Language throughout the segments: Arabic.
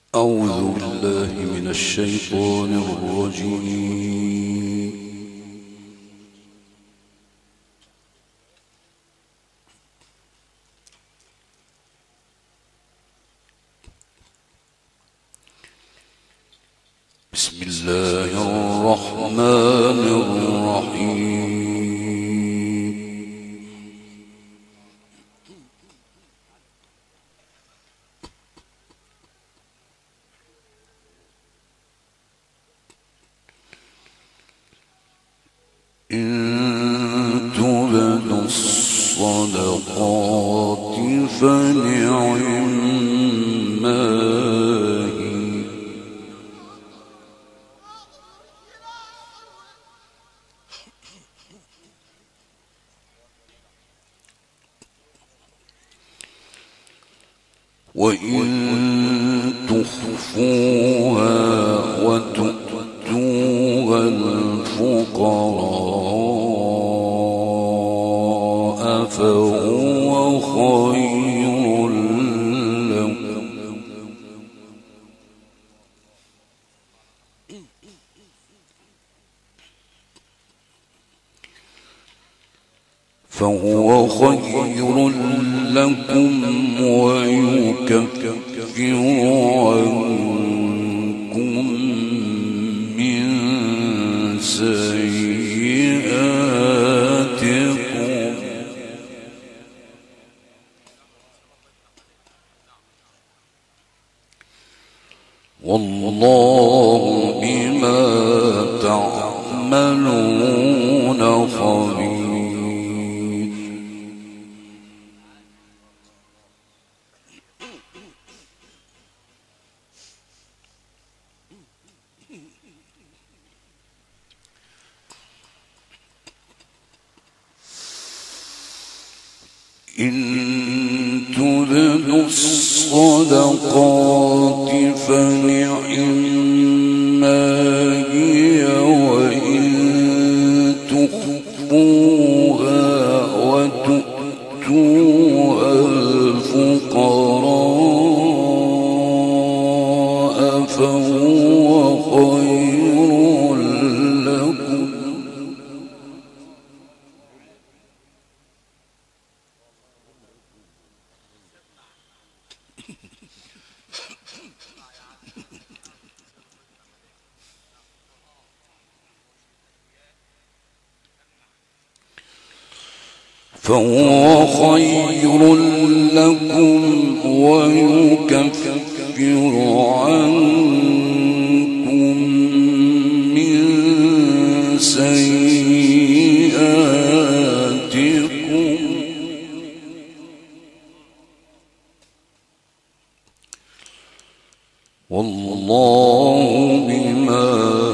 أعوذ بالله من الشيطان الرجيم. بسم الله الرحمن الرحيم. إن تبدوا الصدقات فنعما هي، وإن تخفوها وتؤتوها الفقراء فهو خير لكم، ويكفر عنكم من سيئاتكم، والله بما تعملون خبير. إن تبدوا الصدقات فنعما هي، وإن تخفوها وتؤتوها الفقراء فهو خير لكم، ويكفر عنكم من سيئاتكم، والله بما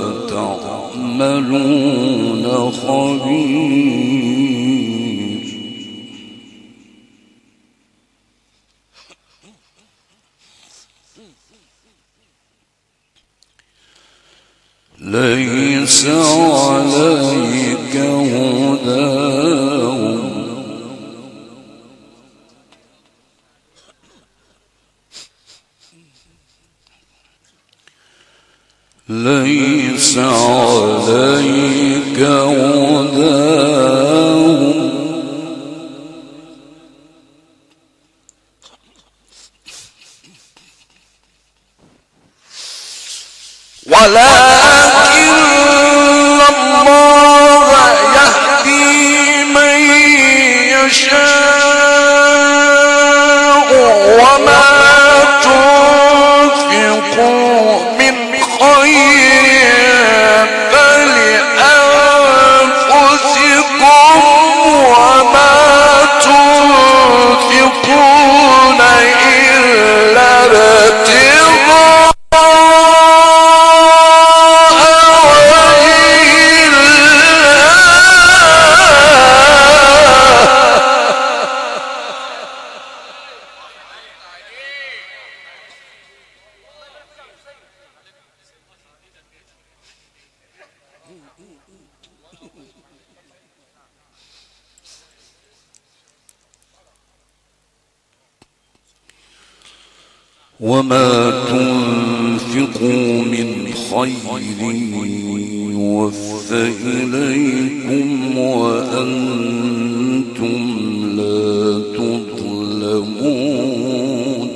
تعملون خبير. ليس عليك هداهم، ليس عليك هداهم ولكن الله يهدي من يشاء، وما تنفقوا من خير فلأنفسكم، وما تنفقون إلا ابتغاء وما تنفقون تنفقوا من خير يوفى إليكم وأنتم لا تظلمون.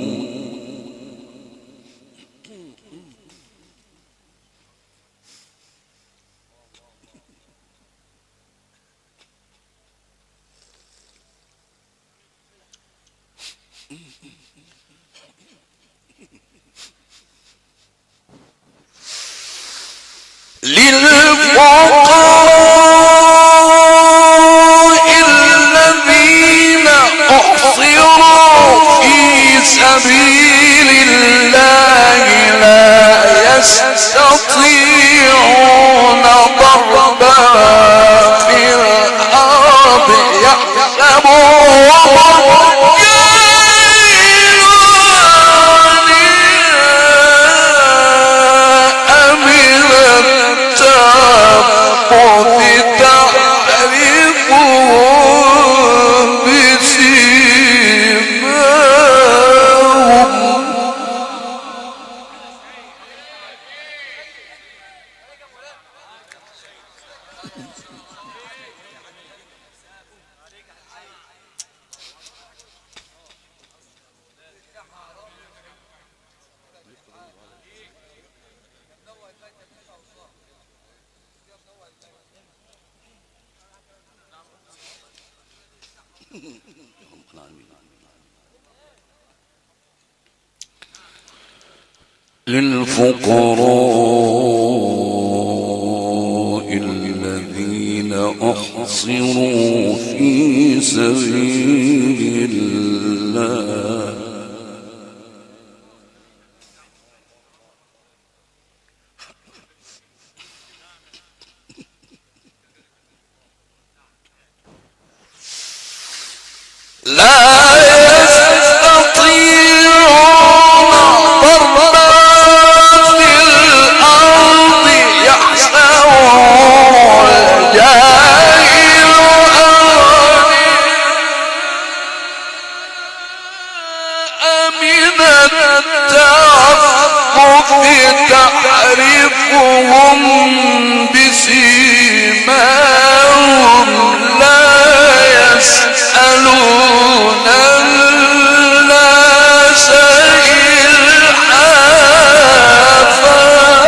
للفقراء الذين أحصروا في سبيل الله لا يستطيعون ضربا في الأرض يحسبون للفقراء الذين أحصروا في سبيل الله تعرفهم بسيماهم لا يسألون الناس إلحافا.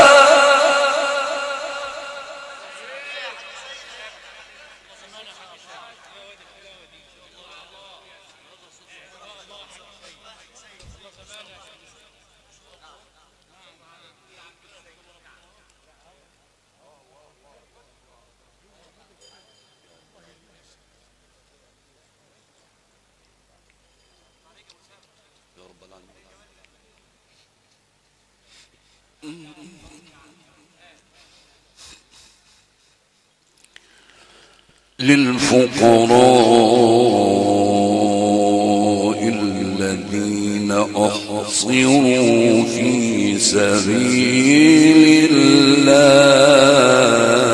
للفقراء الذين أحصروا في سبيل الله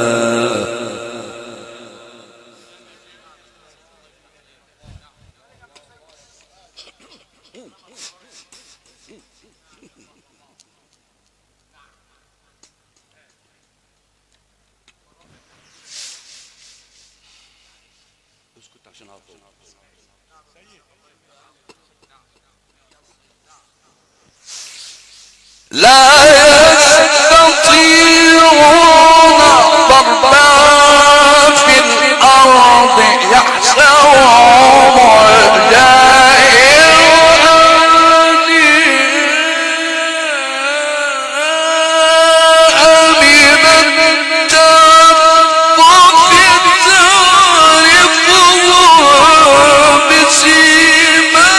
لا يستطيعون ضربا في الأرض يحسبهم الجاهل من التعفف تعرفهم بسيماهم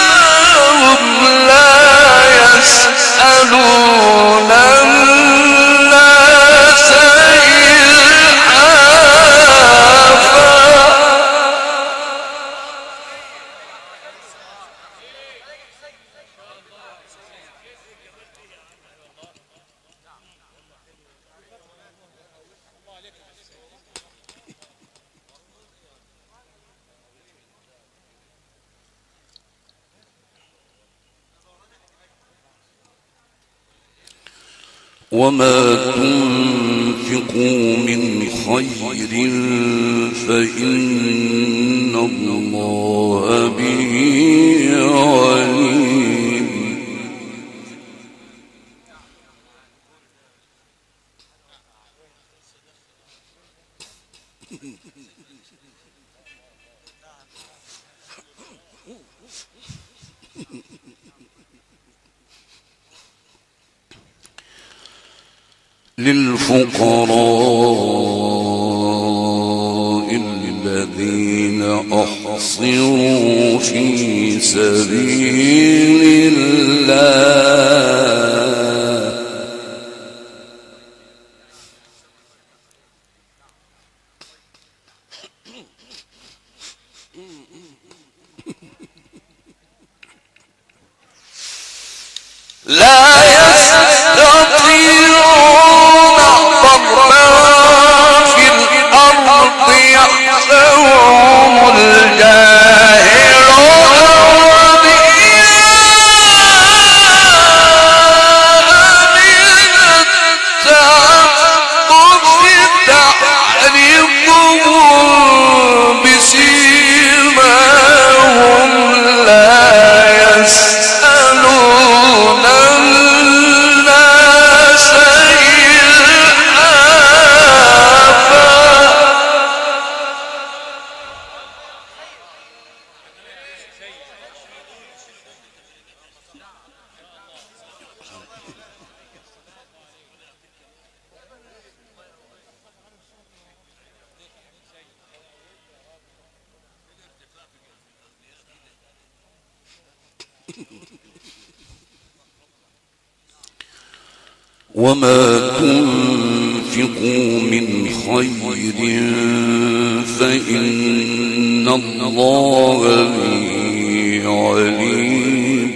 وما تنفقوا من خير فإن الله به عليم. للفقراء الذين أحصروا في سبيل الله لا يستطيعون ضربا في الأرض يحسبهم الجاهلون من التعفف تعرفهم بسيماهم لا يسألون الناس إلحافا. وما تنفقوا من خير فإن الله به عليم.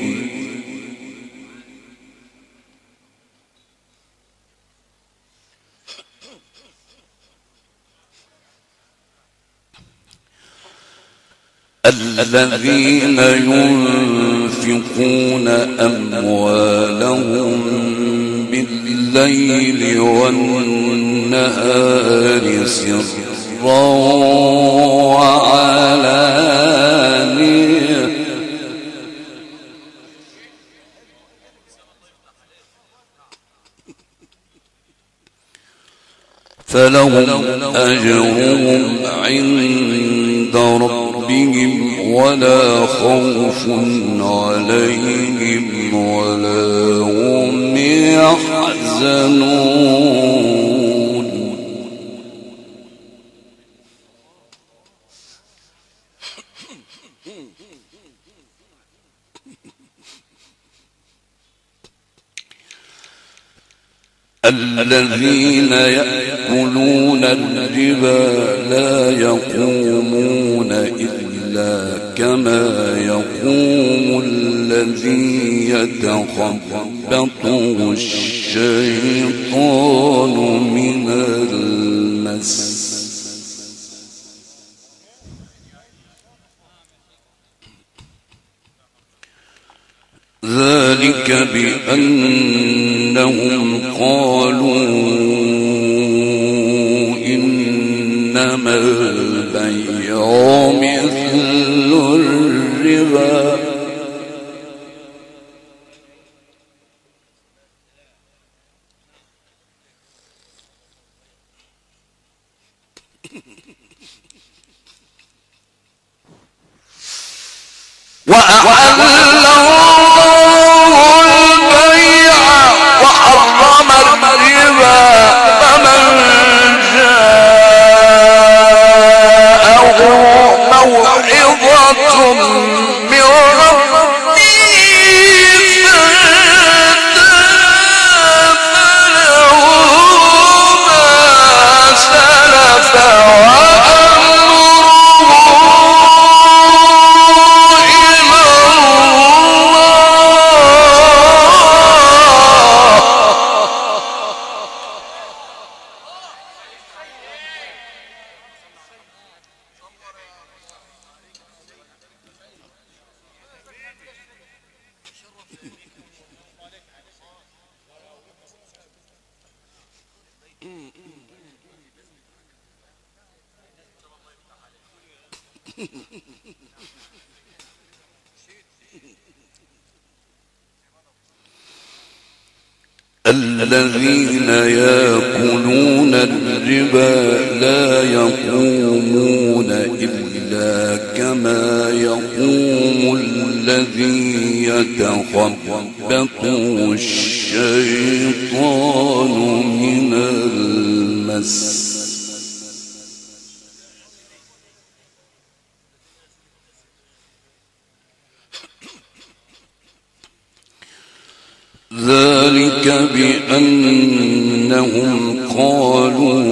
الذين ينفقون أموالهم بالليل والنهار سرا وعلانية فلهم أجرهم عند ربهم ولا خوف عليهم ولا هم يحزنون. الذين يأكلون الربا لا يقومون إلا كما يقوم الذي يتخبطه الشيطان من المس. ذلك بأنهم قالوا إنما البيع مثل الربا وأحل الله البيع وحرم الربا فمن جاءه موعظة من ربه فله ما سلف وأمره إلى الله الذين يأكلون الربا لا يقومون إلا كما يقوم الذي يتخبطه الشيطان من المس. ذلك بأنهم قالوا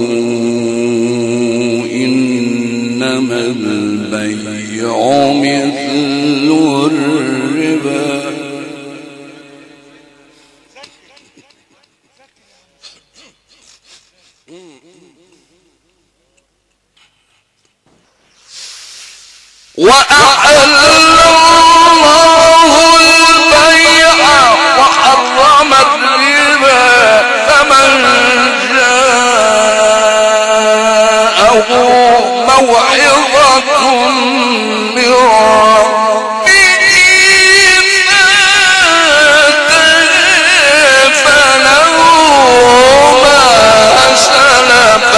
إنما البيع مثل الربا وأحل الله البيع وحرم الربا فمن جاءه موعظة من ربه فله ما سلف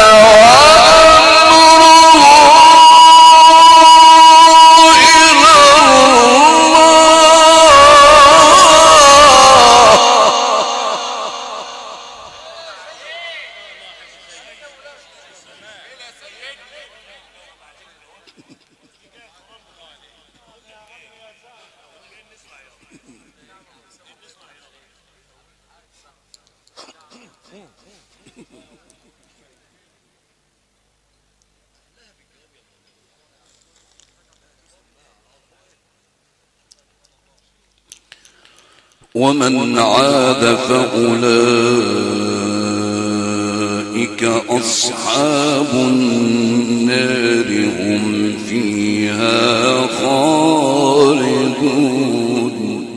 ومن عاد فأولئك أصحاب النار هم فيها خالدون.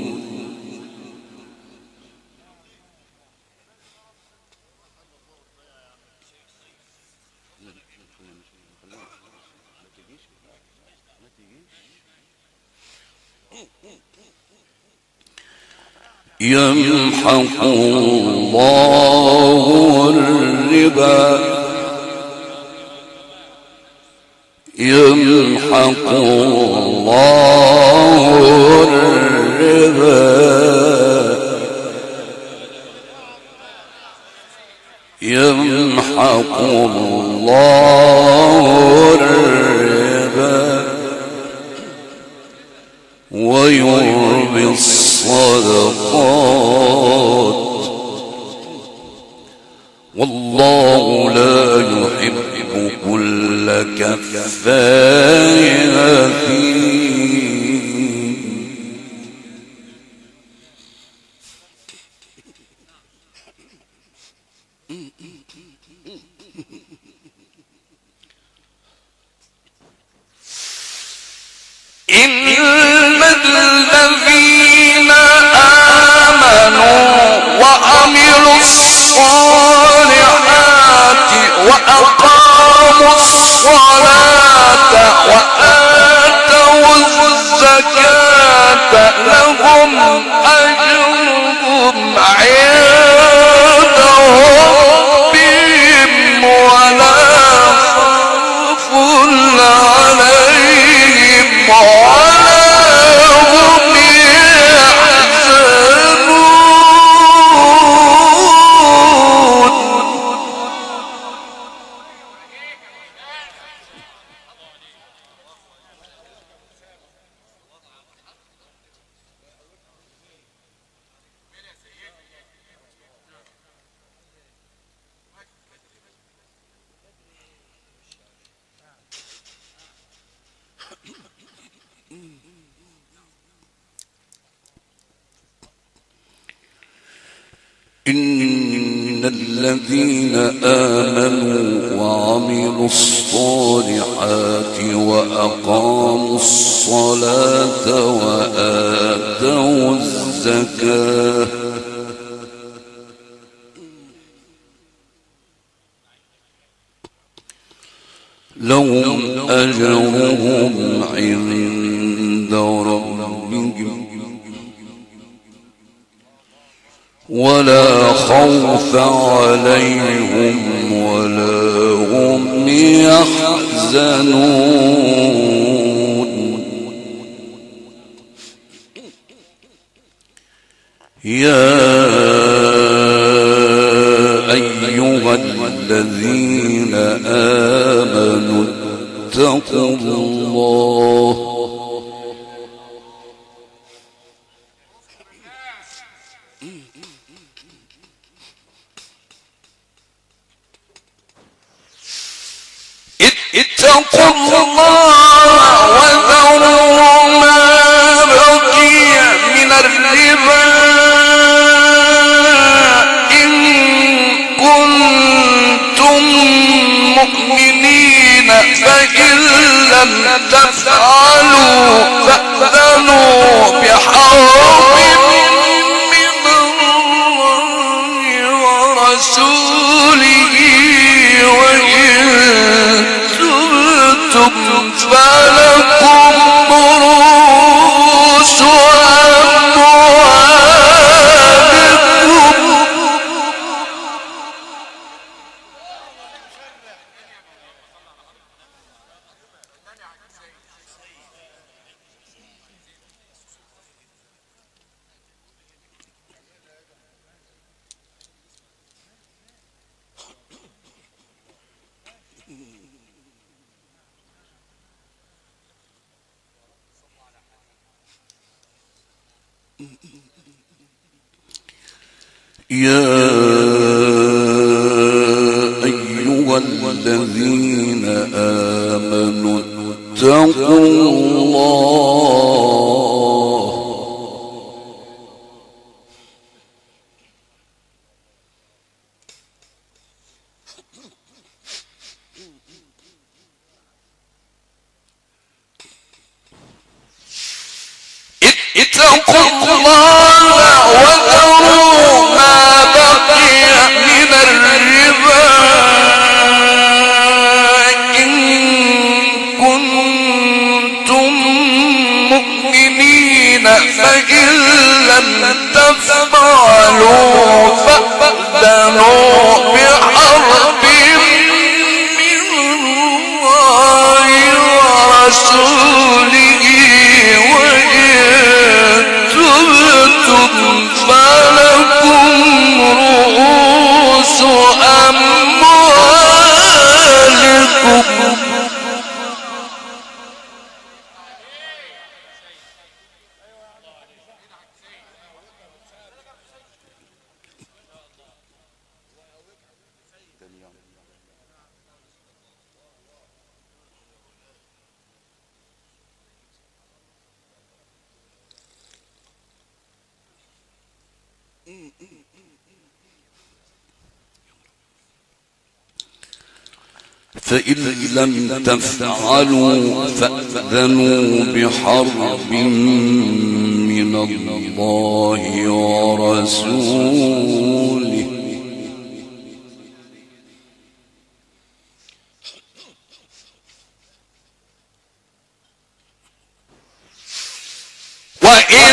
يمحق الله الربا يمحق الله الربا يمحق الله الربا ويربي الصدقات والله لا يحب كل كفار أثيم. إن الذين آمنوا وعملوا الصالحات وأقاموا الصلاة وآتوا الزكاة لهم أجرهم عند ربهم ولا خوف عليهم إن الذين آمنوا وعملوا الصالحات وأقاموا الصلاة وآتوا الزكاة لهم أجرهم عند ربهم ولا خوف عليهم ولا هم يحزنون يا أيها الذين آمنوا اتقوا الله وذروا ما بقي من الربا إن كنتم مؤمنين فإن لم تفعلوا فأذنوا بحرب من الله ورسوله فلكم رؤوس أموالكم يا أيها الذين آمنوا اتقوا الله وذروا ما بقي من الربا إن كنتم مؤمنين فإن لم تفعلوا فأذنوا بحرب من الله ورسوله فلكم رؤوس أموالكم فإن لم تفعلوا فأذنوا بحرب من الله ورسوله وإن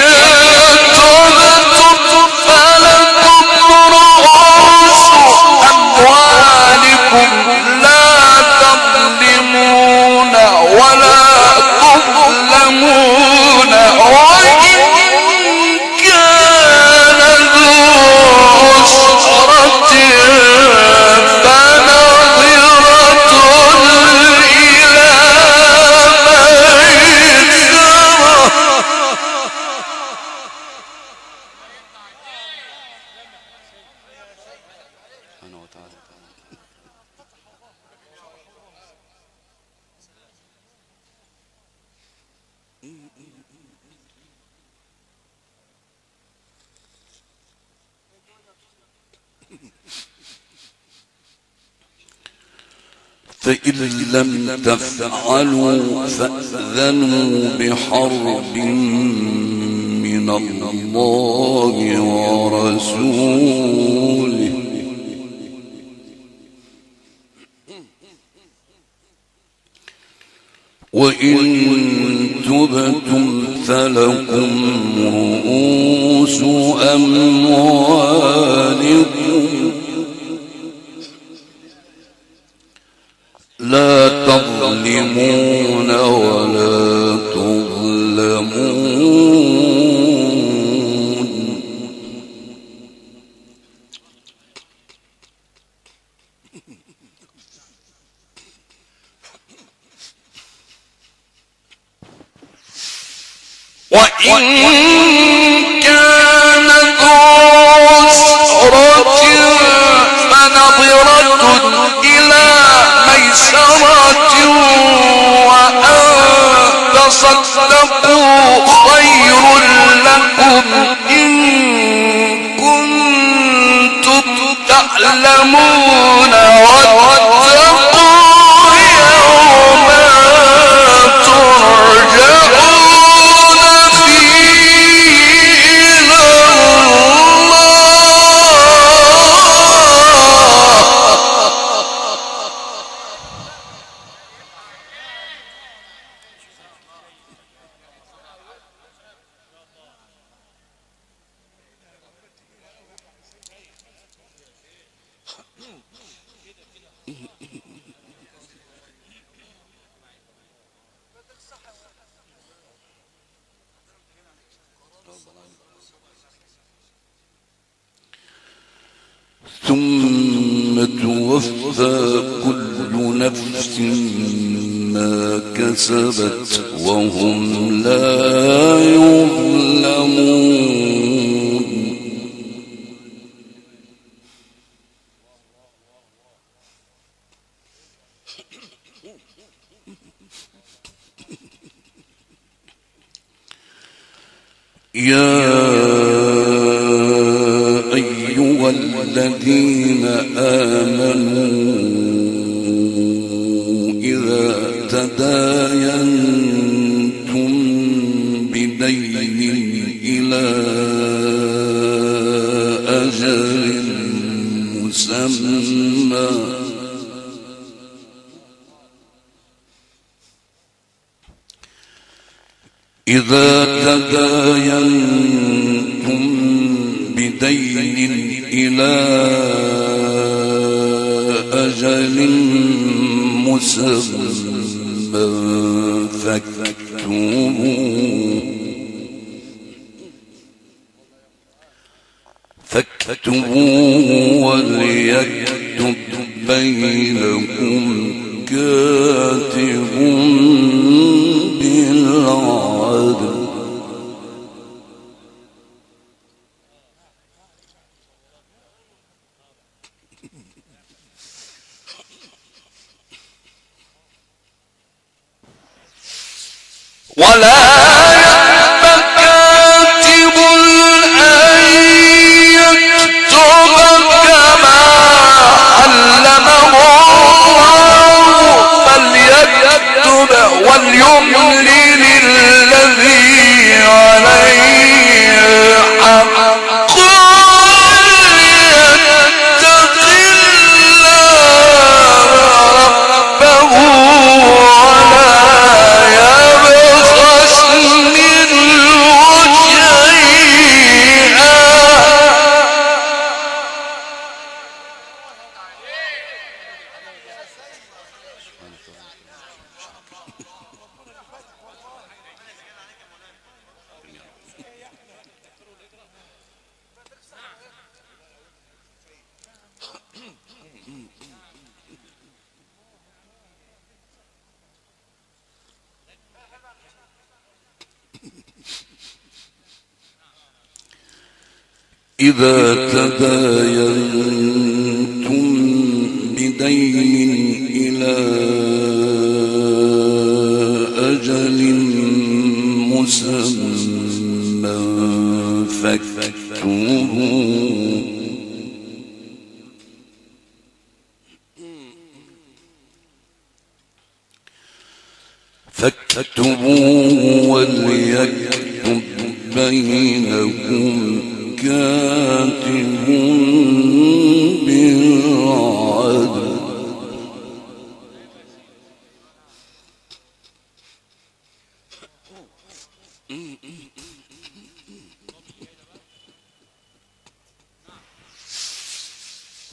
تبتم فلكم رؤوس أموالكم لا تظلمون ولا تظلمون وإن كان ذو عسرة فنظرة إلى فإن لم تفعلوا فأذنوا بحرب من الله ورسوله وإن تبتم فلكم رؤوس أموالكم لا تظلمون ولا تظلمون. وإن كان ذو عسرة فنظرة إلى ميسرة وأن تصدقوا خير لكم إن كنتم تعلمون واتقوا يوما ترجعون فيه إلى ثم توفى كل نفس ما كسبت وهم لا يظلمون. يا أيها الذين آمنوا إذا تداينتم بدين إلى أجل مسمى إذا تداينتم بدين إلى أجل مسمى فاكتبوه وليكتب بينكم كاتب بالعدل ولا يأبى كاتب أن يكتب كما علمه الله فليكتب وليملل الذي عليه الحق وليتق الله ربه إذا تداينتم بدين إلى أجل مسمى فاكتبوه وليكتب بينكم كاتب بالعدل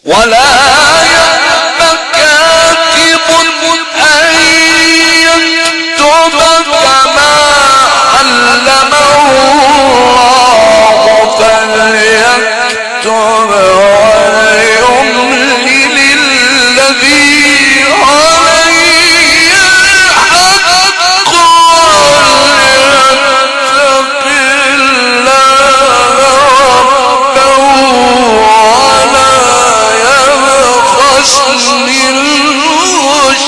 ولا يأب كاتب أن يكتب كما علمه الله فليكتب وليملل الذي عليه الحق وليتق الله ربه ولا يبخس منه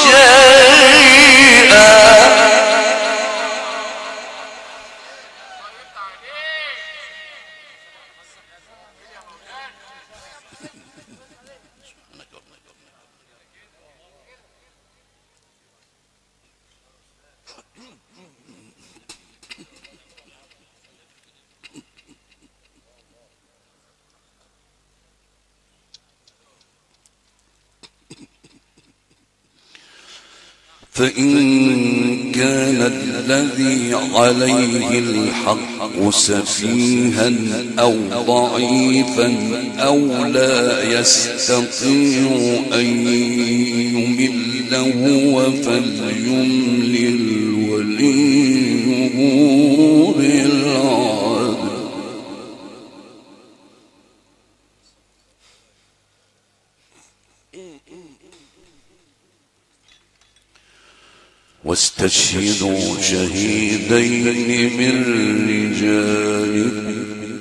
شيئا. فإن كان الذي عليه الحق سفيها أو ضعيفا أو لا يستطيع أن يمل هو فليملل وليه بالعدل واستشهدوا شهيدين من رجالكم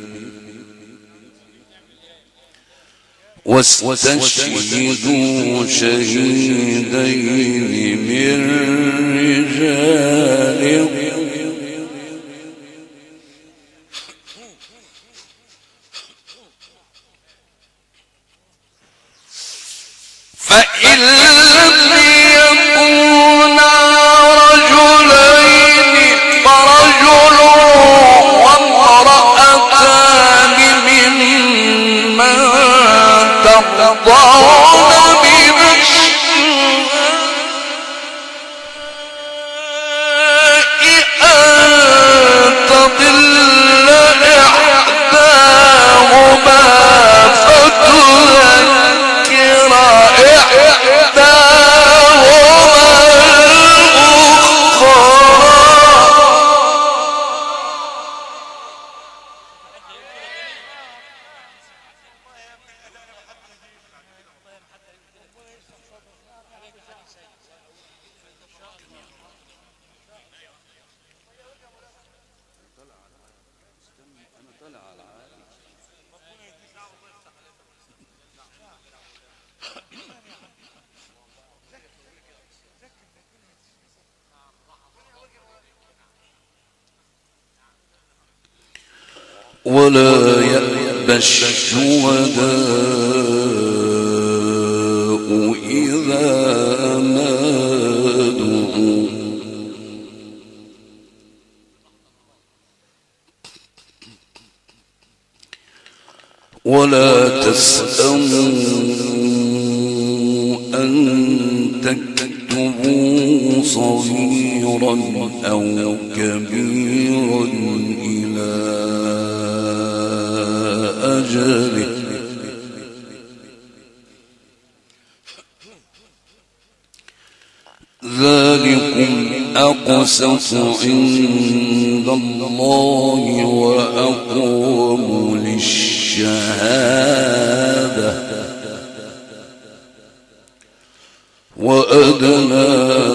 واستشهدوا شهيدين من رجالكم فإن لم يكونا رجلين فرجل وامرأتان ممن ترضون من الشهداء أن تضل إحداهما فتذكر ولا يأبى الشهداء إذا ما دعوا ولا تسأموا أن تكتبوا صغيرا أو كبيرا إلى أجله ذلكم أقسط عند الله وأقوم للشهادة وأدنى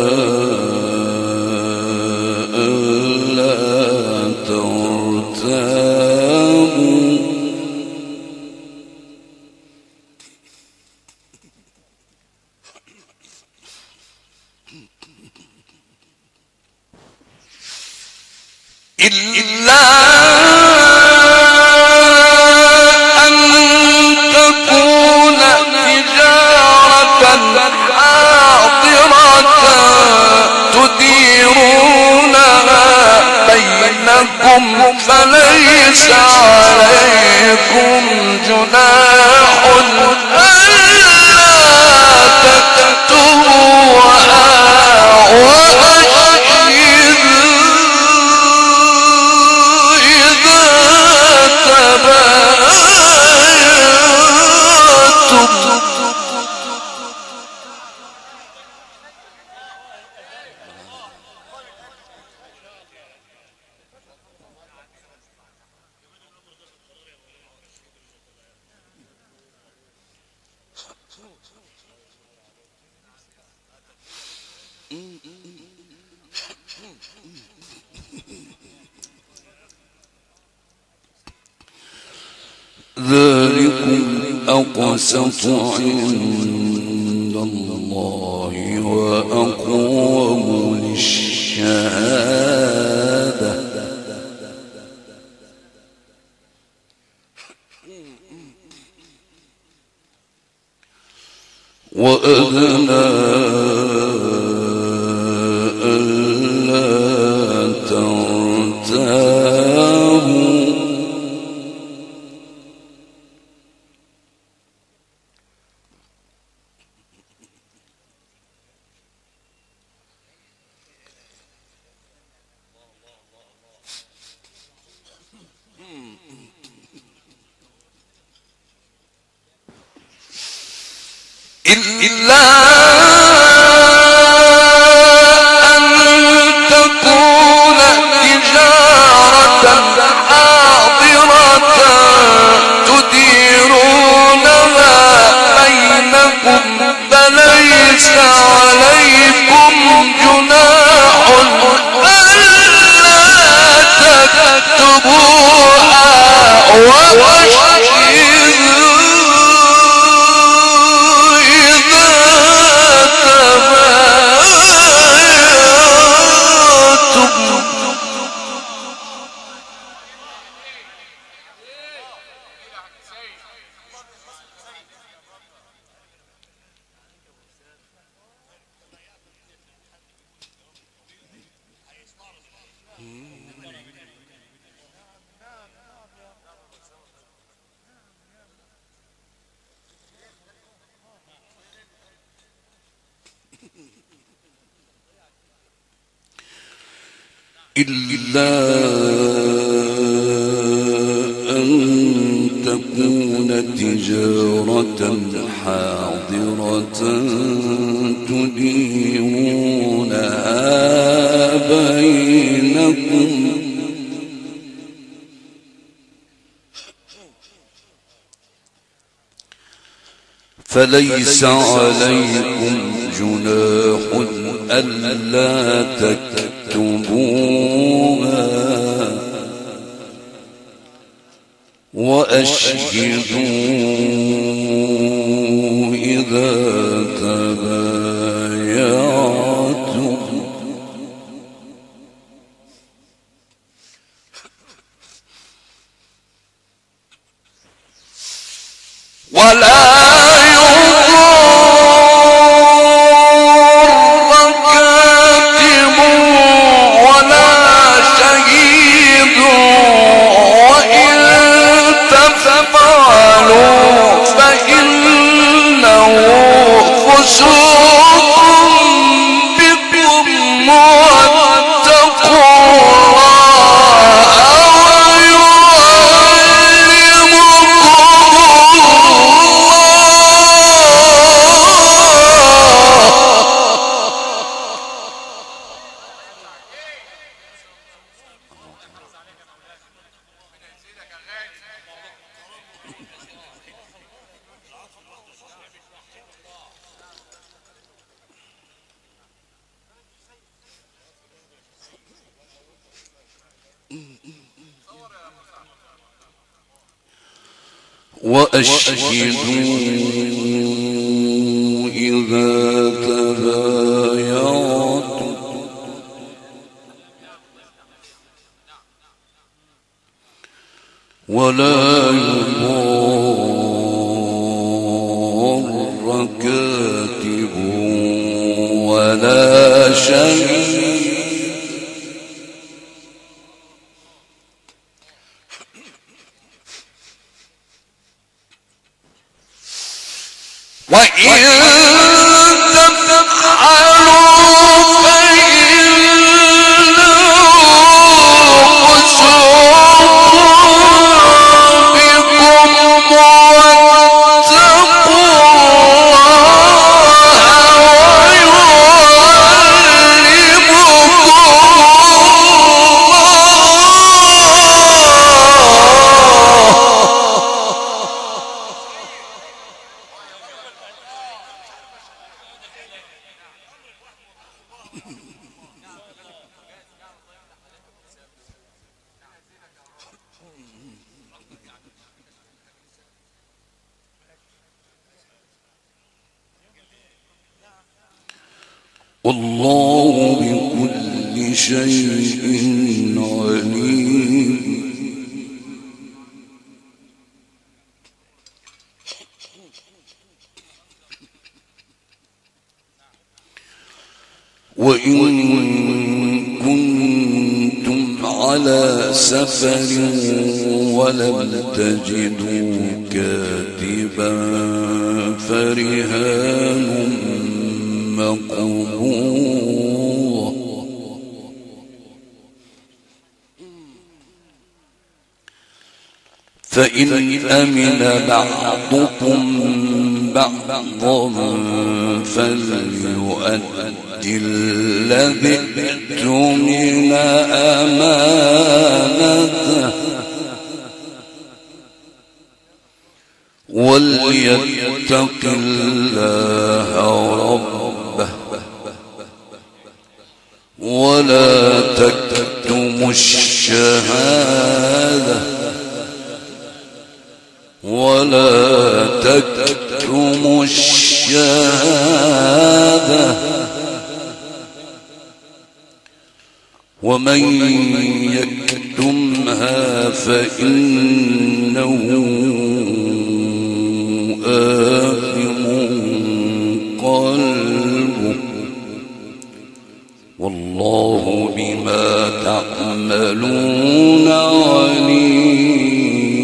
ألا ترتابوا إلا أن تكون تجارة حاضرة تديرونها بينكم فليس عليكم جناح ألا تكتبوها وأشهدوا ذلكم أقسط عند الله وأقوم للشهادة وأدنى ألا ترتابوا إلا أن تكون تجارة حاضرة تديرونها بينكم فليس عليكم جناح ألا تكتبوها إلا أن تكون تجارة حاضرة تديرونها بينكم فليس عليكم جناح ألا تكتبوها وأشهدوا إذا تبايعتم ولا وأشهدوا إذا تبايعتم ولا يضار كاتب ولا شهيد وإن تفعلوا والله بكل شيء عليم. وإن كنتم على سفر ولم تجدوا كاتبا فرهان مقبوضة، فإن أمن بعضكم بعضا فليؤدي الذي اؤتمن أمانته وليتق الله ربه ولا تكتموا الشهادة ومن يكتمها فإنه آثم قلبه والله بما تعملون عليم.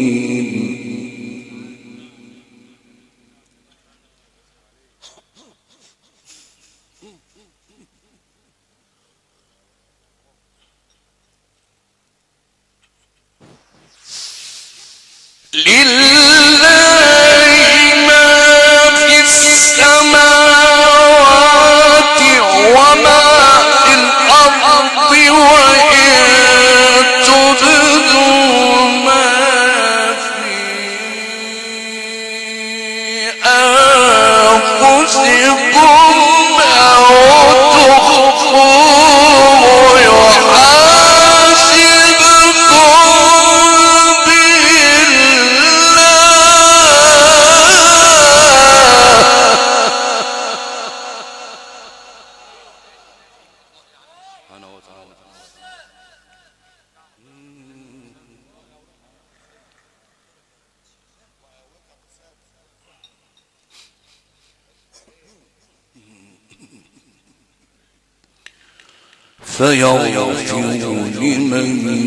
فيغفر لمن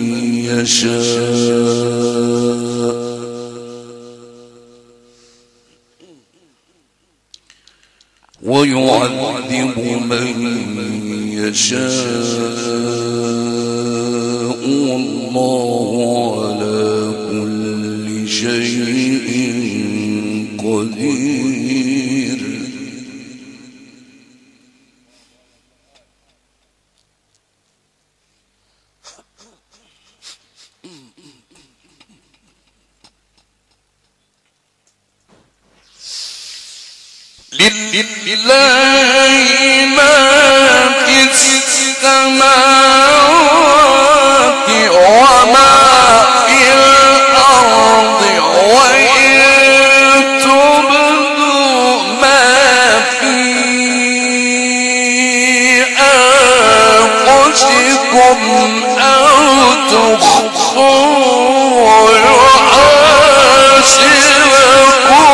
يشاء ويعذب من يشاء والله على كل شيء قدير. لله ما في السماوات وما في الأرض وإن تبدوا ما في أنفسكم أو تخفوه يحاسبكم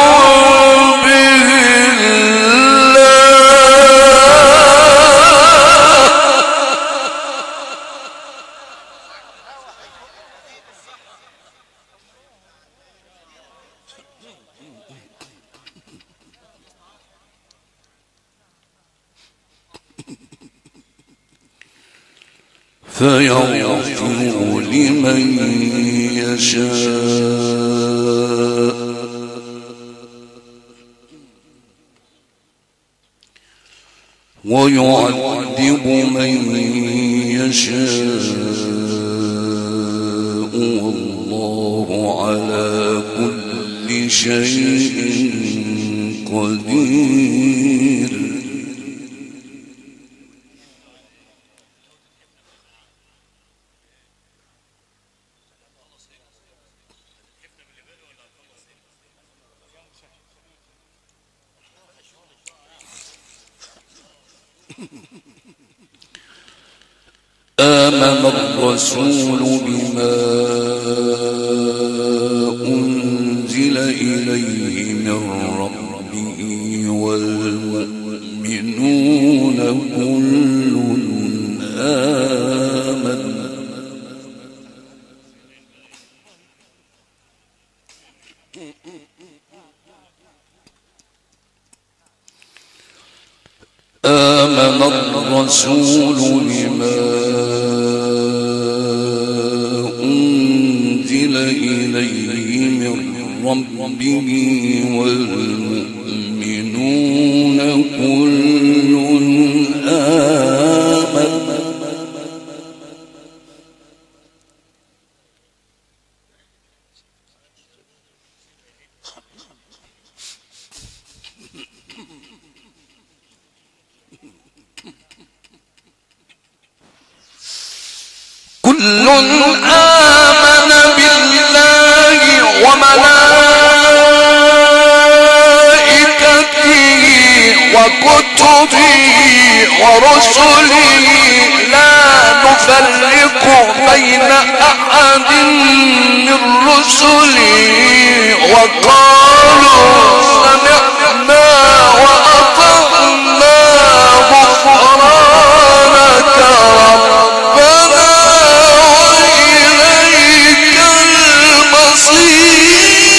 فيغفر لمن يشاء ويعذب من يشاء والله على كل شيء قدير. آمن الرسول بما أنزل إليه من ربه والمؤمنون كل آمن الرسول بما أنزل إليه من ربه والمؤمنون كل آمن كل آمن بالله وملائكته وكتبه ورسله لا نفرق بين أحد من رسله وقالوا سمعنا وأطعنا غفرانك ربنا وإليك المصير.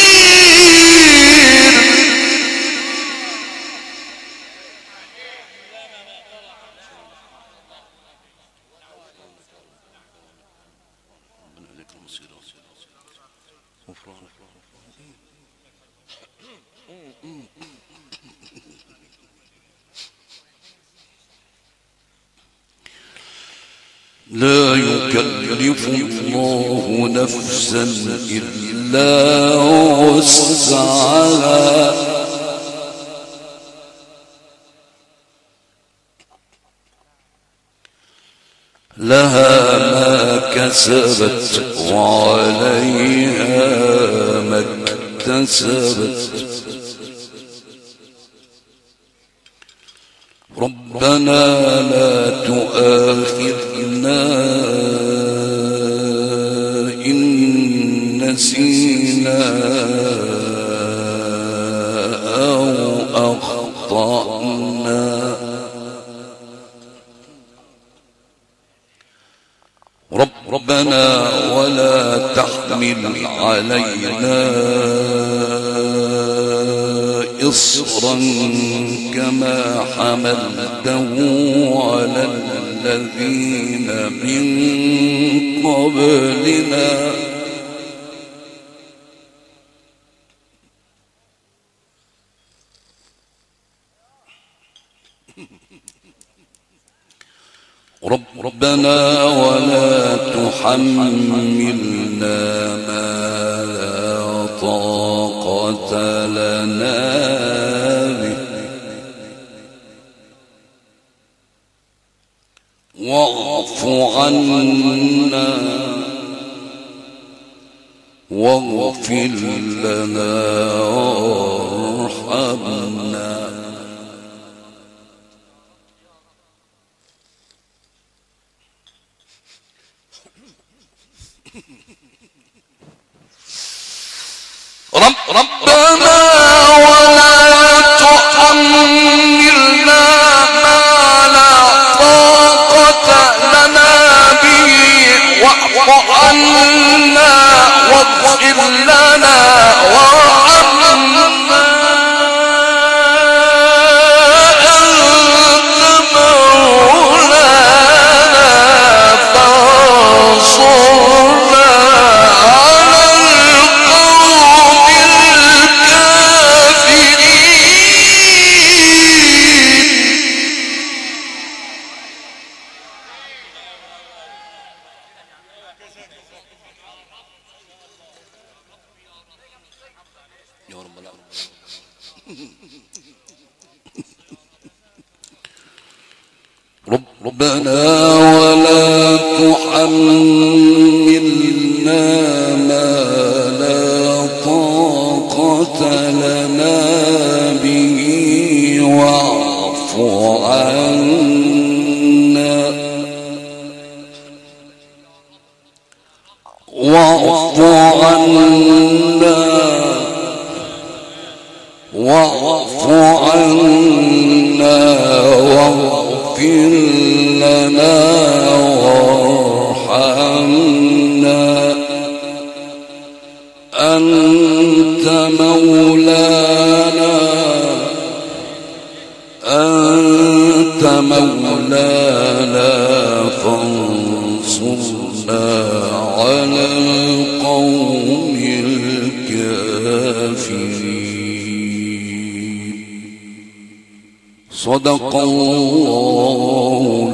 لا يكلف الله نفسا إلا وسعها لها ما كسبت وعليها ما اكتسبت ربنا لا تؤاخذنا إن نسينا أو أخطأنا ربنا ولا تحمل علينا إصرا كما حملته على الذين من قبلنا ربنا ولا تحملنا ما لا طاقة لنا به واعف عنا واغفر لنا وارحمنا ربنا ولا تحملنا ما لا طاقة لنا به واعف عنا واغفر لنا وارحمنا أنت مولانا فانصرنا على القوم يا رب العالمين. ربنا ولا تحملنا ما لا طاقة لنا به واعف عنا واعف عنا واغفر لنا وارحمنا أنت مولانا فانصرنا على القوم الكافرين. صدق الله